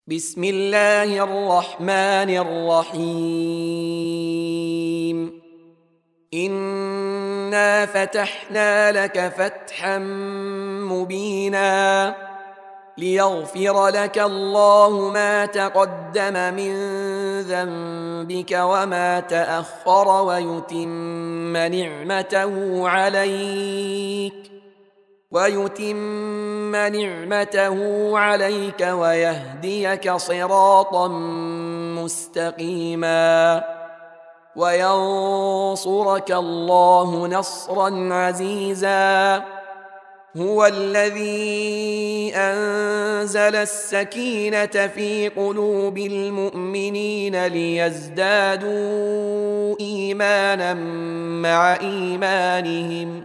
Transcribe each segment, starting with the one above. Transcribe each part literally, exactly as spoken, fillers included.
بسم الله الرحمن الرحيم. إنا فتحنا لك فتحا مبينا ليغفر لك الله ما تقدم من ذنبك وما تأخر ويتم نعمته عليك ويتم نعمته عليك ويهديك صراطا مستقيما وينصرك الله نصرا عزيزا. هو الذي أنزل السكينة في قلوب المؤمنين ليزدادوا إيمانا مع إيمانهم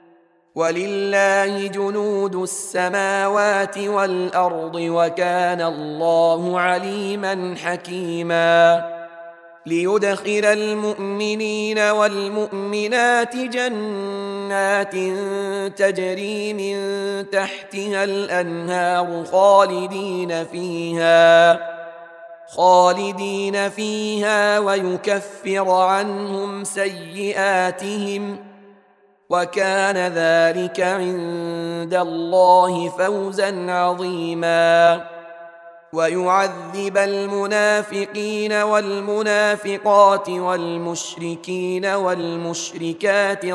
ولله جنود السماوات والأرض وكان الله عليما حكيما. ليدخل المؤمنين والمؤمنات جنات تجري من تحتها الأنهار خالدين فيها خالدين فيها ويكفر عنهم سيئاتهم وكان ذلك عند الله فوزا عظيما. ويعذب المنافقين والمنافقات والمشركين والمشركات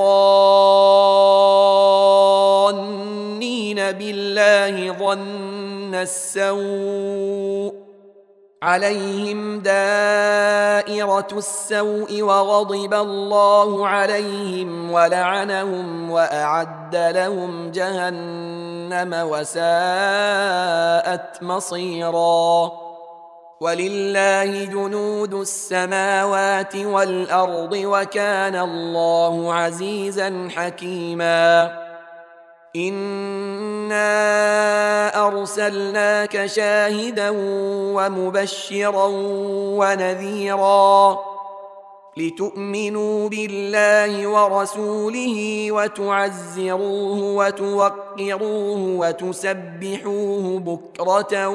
الظانين بالله ظن السوء عليهم دائرة السوء وغضب الله عليهم ولعنهم وأعد لهم جهنم وساءت مصيرا. ولله جنود السماوات والأرض وكان الله عزيزا حكيما. إنا أرسلناك شاهدا ومبشرا ونذيرا لتؤمنوا بالله ورسوله وتعزروه وتوقروه وتسبحوه بكرة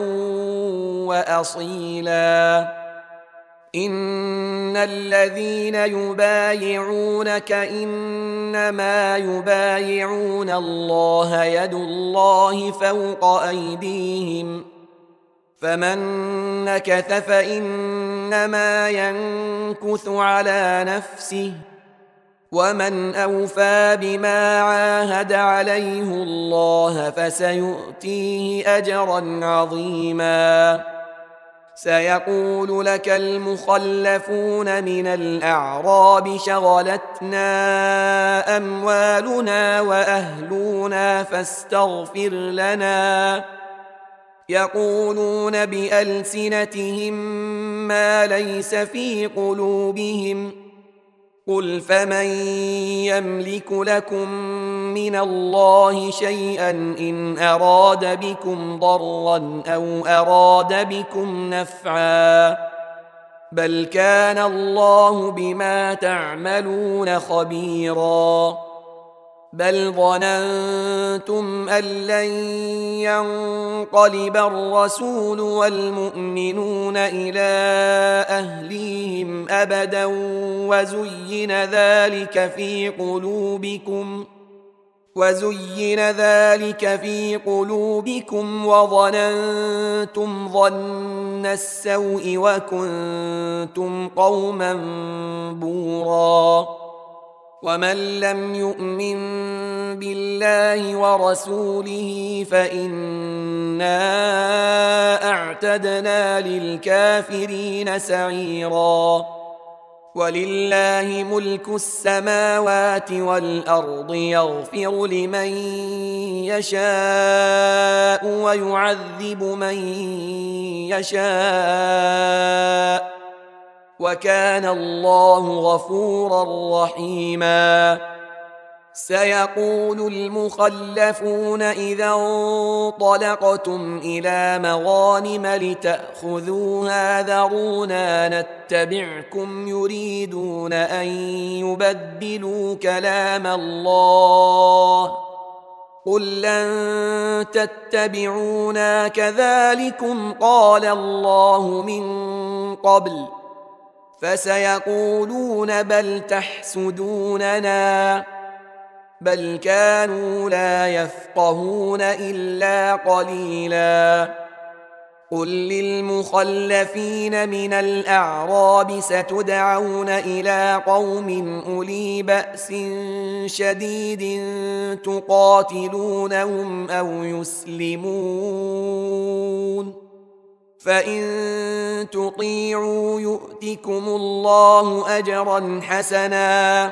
وأصيلا. إن الذين يبايعونك إنما يبايعون الله يد الله فوق أيديهم فمن نكث فإنما ينكث على نفسه ومن أوفى بما عاهد عليه الله فسيؤتيه أجرا عظيما. سيقول لك المخلفون من الأعراب شغلتنا أموالنا وأهلنا فاستغفر لنا يقولون بألسنتهم ما ليس في قلوبهم قل فمن يملك لكم من الله شيئا إن أراد بكم ضرا أو أراد بكم نفعا بل كان الله بما تعملون خبيرا. بل ظننتم أن لن ينقلب الرسول والمؤمنون إلى أهليهم أبدا وزين ذلك في قلوبكم وزين ذلك في قلوبكم وظننتم ظن السوء وكنتم قوما بورا. ومن لم يؤمن بالله ورسوله فإنا أعتدنا للكافرين سعيرا. ولله ملك السماوات والأرض يغفر لمن يشاء ويعذب من يشاء وكان الله غفورا رحيما. سيقول المخلفون إذا انطلقتم إلى مغانم لتأخذوها ذرونا نتبعكم يريدون أن يبدلوا كلام الله قل لن تتبعونا كذلكم قال الله من قبل فسيقولون بل تحسدوننا بل كانوا لا يفقهون إلا قليلا قل للمخلفين من الأعراب ستدعون إلى قوم أولي بأس شديد تقاتلونهم أو يسلمون فإن تطيعوا يؤتكم الله أجرا حسنا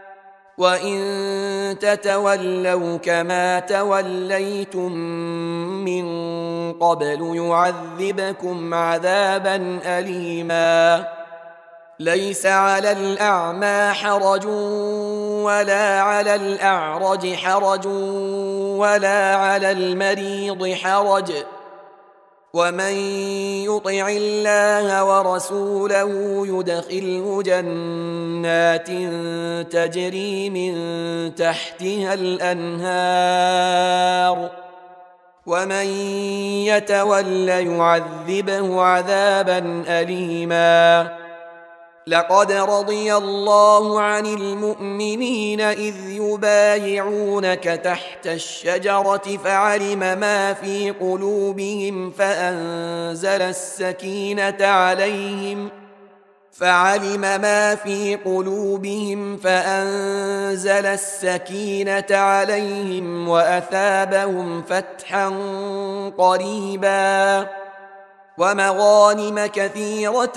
وإن تتولوا كما توليتم من قبل يعذبكم عذابا أليما ليس على الأعمى حرج ولا على الأعرج حرج ولا على المريض حرج ومن يطع الله ورسوله يدخله جنات تجري من تحتها الأنهار ومن يتول يعذبه عذابا أليما لقد رضي الله عن المؤمنين إذ يبايعونك تحت الشجرة فعلم ما في قلوبهم فأنزل السكينة عليهم فعلم ما في قلوبهم فأنزل السكينة عليهم وأثابهم فتحا قريبا ومغانم كثيرة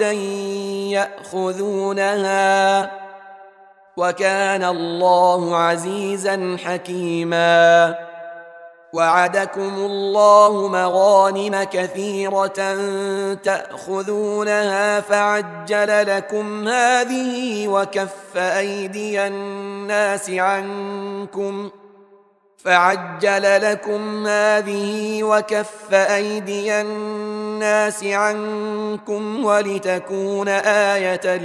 يأخذونها وكان الله عزيزا حكيما وعدكم الله مغانم كثيرة تأخذونها فعجل لكم هذه وكف أيدي الناس عنكم فعجل لكم هذه وكف أيدي الناس عنكم ولتكون آية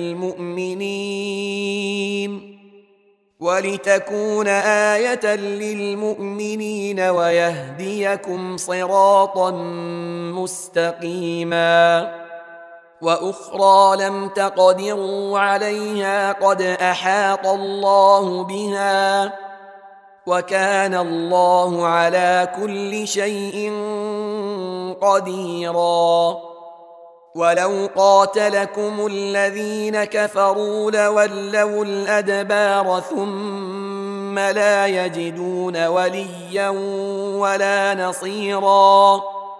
للمؤمنين ولتكون آية للمؤمنين ويهديكم صراطا مستقيما وأخرى لم تقدروا عليها قد أحاط الله بها وكان الله على كل شيء قديرا ولو قاتلكم الذين كفروا لولوا الأدبار ثم لا يجدون وليا ولا نصيرا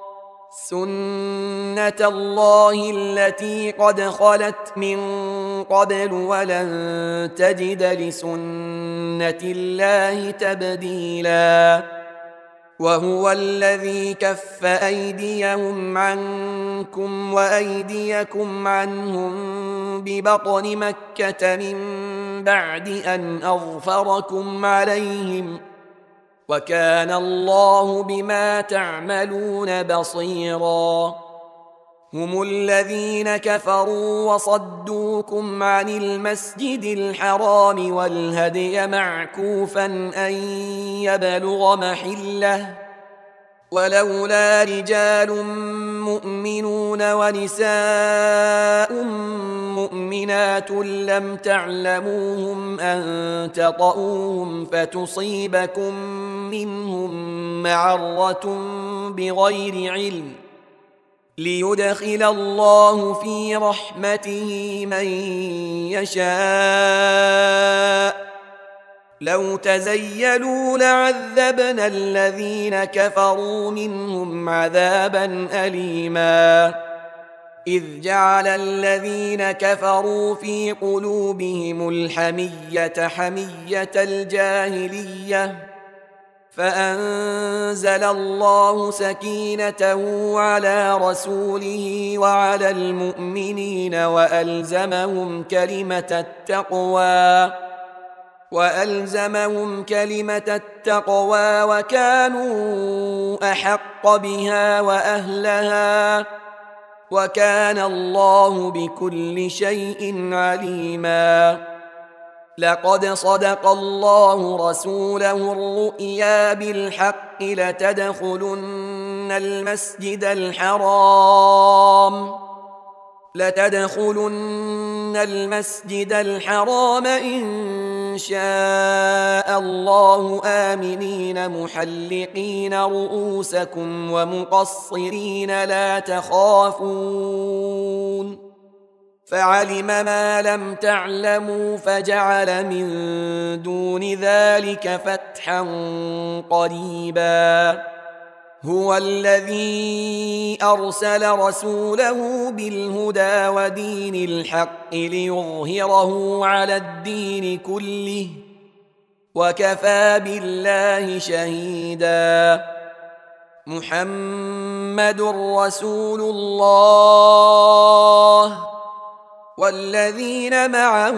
سنة الله التي قد خلت من قبل ولن تجد لسنة الله تبديلا وهو الذي كف أيديهم عنكم وأيديكم عنهم ببطن مكة من بعد أن أظفركم عليهم وكان الله بما تعملون بصيرا هم الذين كفروا وصدوكم عن المسجد الحرام والهدي معكوفا أن يبلغ محله ولولا رجال مؤمنون ونساء مؤمنات لم تعلموهم أن تطؤوهم فتصيبكم منهم معرة بغير علم ليدخل الله في رحمته من يشاء لو تزيلوا لعذبنا الذين كفروا منهم عذابا أليما إذ جعل الذين كفروا في قلوبهم الحمية حمية الجاهلية فأنزل الله سكينته على رسوله وعلى المؤمنين وألزمهم كلمة التقوى وألزمهم كلمة التقوى وكانوا أحق بها وأهلها وكان الله بكل شيء عليما لقد صدق الله رسوله الرؤيا بالحق لتدخلن المسجد الحرام لتدخلن المسجد الحرام إن شاء الله آمنين محلقين رؤوسكم ومقصرين لا تخافون فعلم ما لم تعلموا فجعل من دون ذلك فتحا قريبا هو الذي أرسل رسوله بالهدى ودين الحق ليظهره على الدين كله وكفى بالله شهيدا محمد رسول الله والذين معه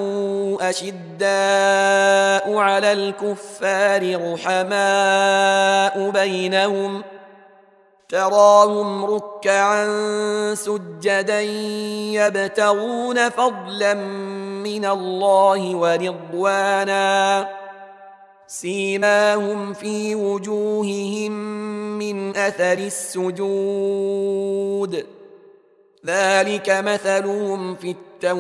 أشداء على الكفار رحماء بينهم تراهم ركعا سجدا يبتغون فضلا من الله ورضوانا سيماهم في وجوههم من أثر السجود ذلك مثلهم في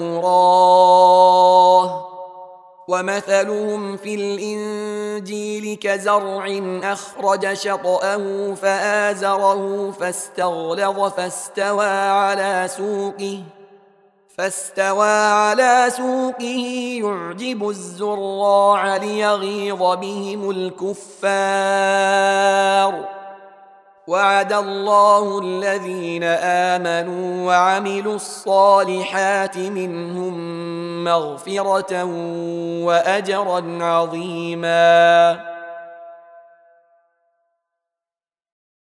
التوراة ومثلهم في الإنجيل كزرع أخرج شطأه فآزره فاستغلظ فاستوى على سوقه فاستوى على سوقه يعجب الزراع ليغيظ بهم الكفار وعد الله الذين آمنوا وعملوا الصالحات منهم مغفرة وأجرا عظيما